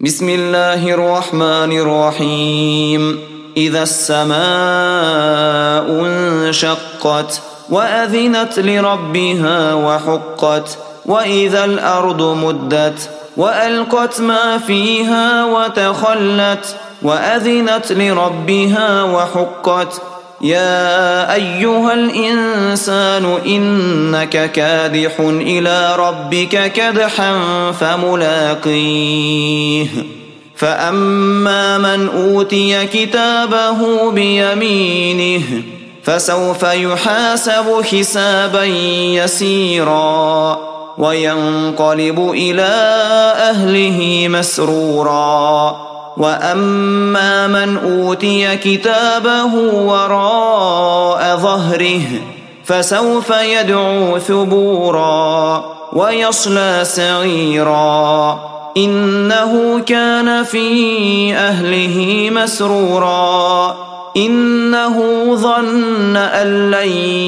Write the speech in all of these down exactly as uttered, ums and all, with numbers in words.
بسم الله الرحمن الرحيم إذا السماء انشقت وأذنت لربها وحقت وإذا الأرض مدت وألقت ما فيها وتخلت وأذنت لربها وحقت يا أيها الإنسان إنك كادح إلى ربك كدحا فملاقيه فأما من أوتي كتابه بيمينه فسوف يحاسب حسابا يسيرا وينقلب إلى أهله مسرورا وأما من أوتي كتابه وراء ظهره فسوف يدعو ثبورا ويصلى سعيرا إنه كان في أهله مسرورا إنه ظن أن لن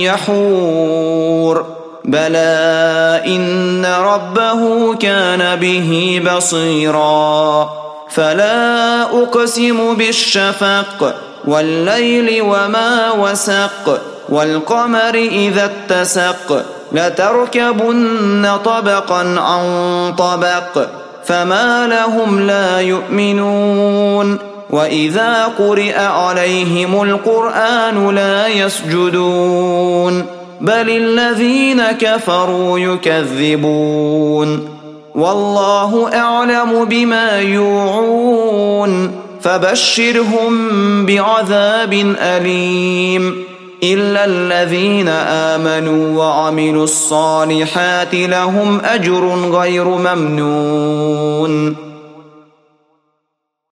يحور بلى إن ربه كان به بصيرا فلا أقسم بالشفق والليل وما وسق والقمر إذا اتسق لتركبن طبقا عن طبق فما لهم لا يؤمنون وإذا قرئ عليهم القرآن لا يسجدون بل الذين كفروا يكذبون والله أعلم بما يوعون فبشرهم بعذاب أليم إلا الذين آمنوا وعملوا الصالحات لهم أجر غير ممنون